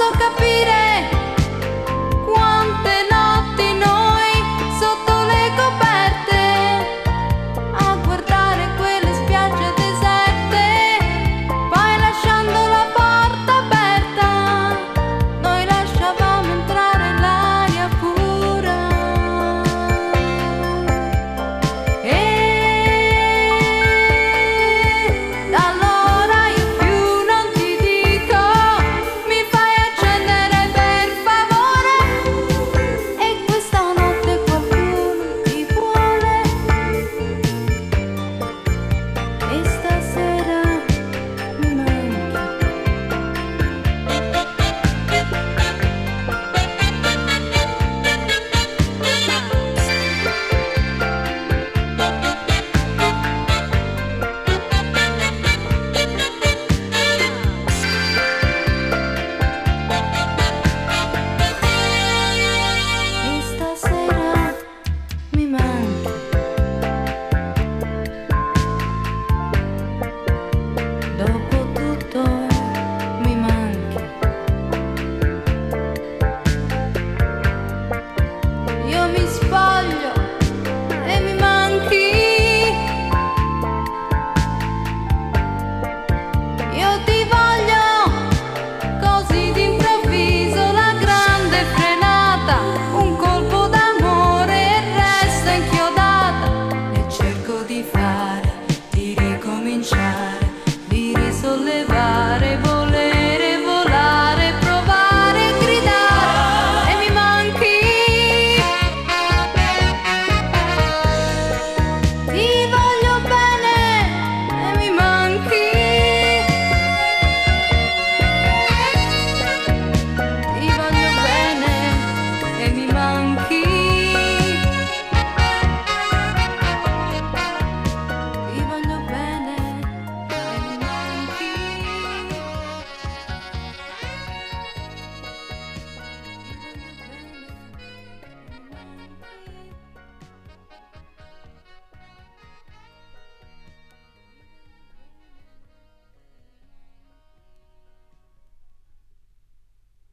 capire quante notti noi sotto le coperte a guardare quelle spiagge deserte, poi lasciando la porta aperta noi lasciavamo entrare l'aria pura. E da allora io più non ti dico mi fai accendere per favore, e questa notte qualcuno ti vuole, e stasera mi manchi. E stasera mi manchi. Dopo tutto mi manchi. Io mi spoglio e mi manchi. Io ti voglio così d'improvviso, la grande frenata, un colpo d'amore e resto inchiodata, e cerco di fare, di ricominciare, di risollevare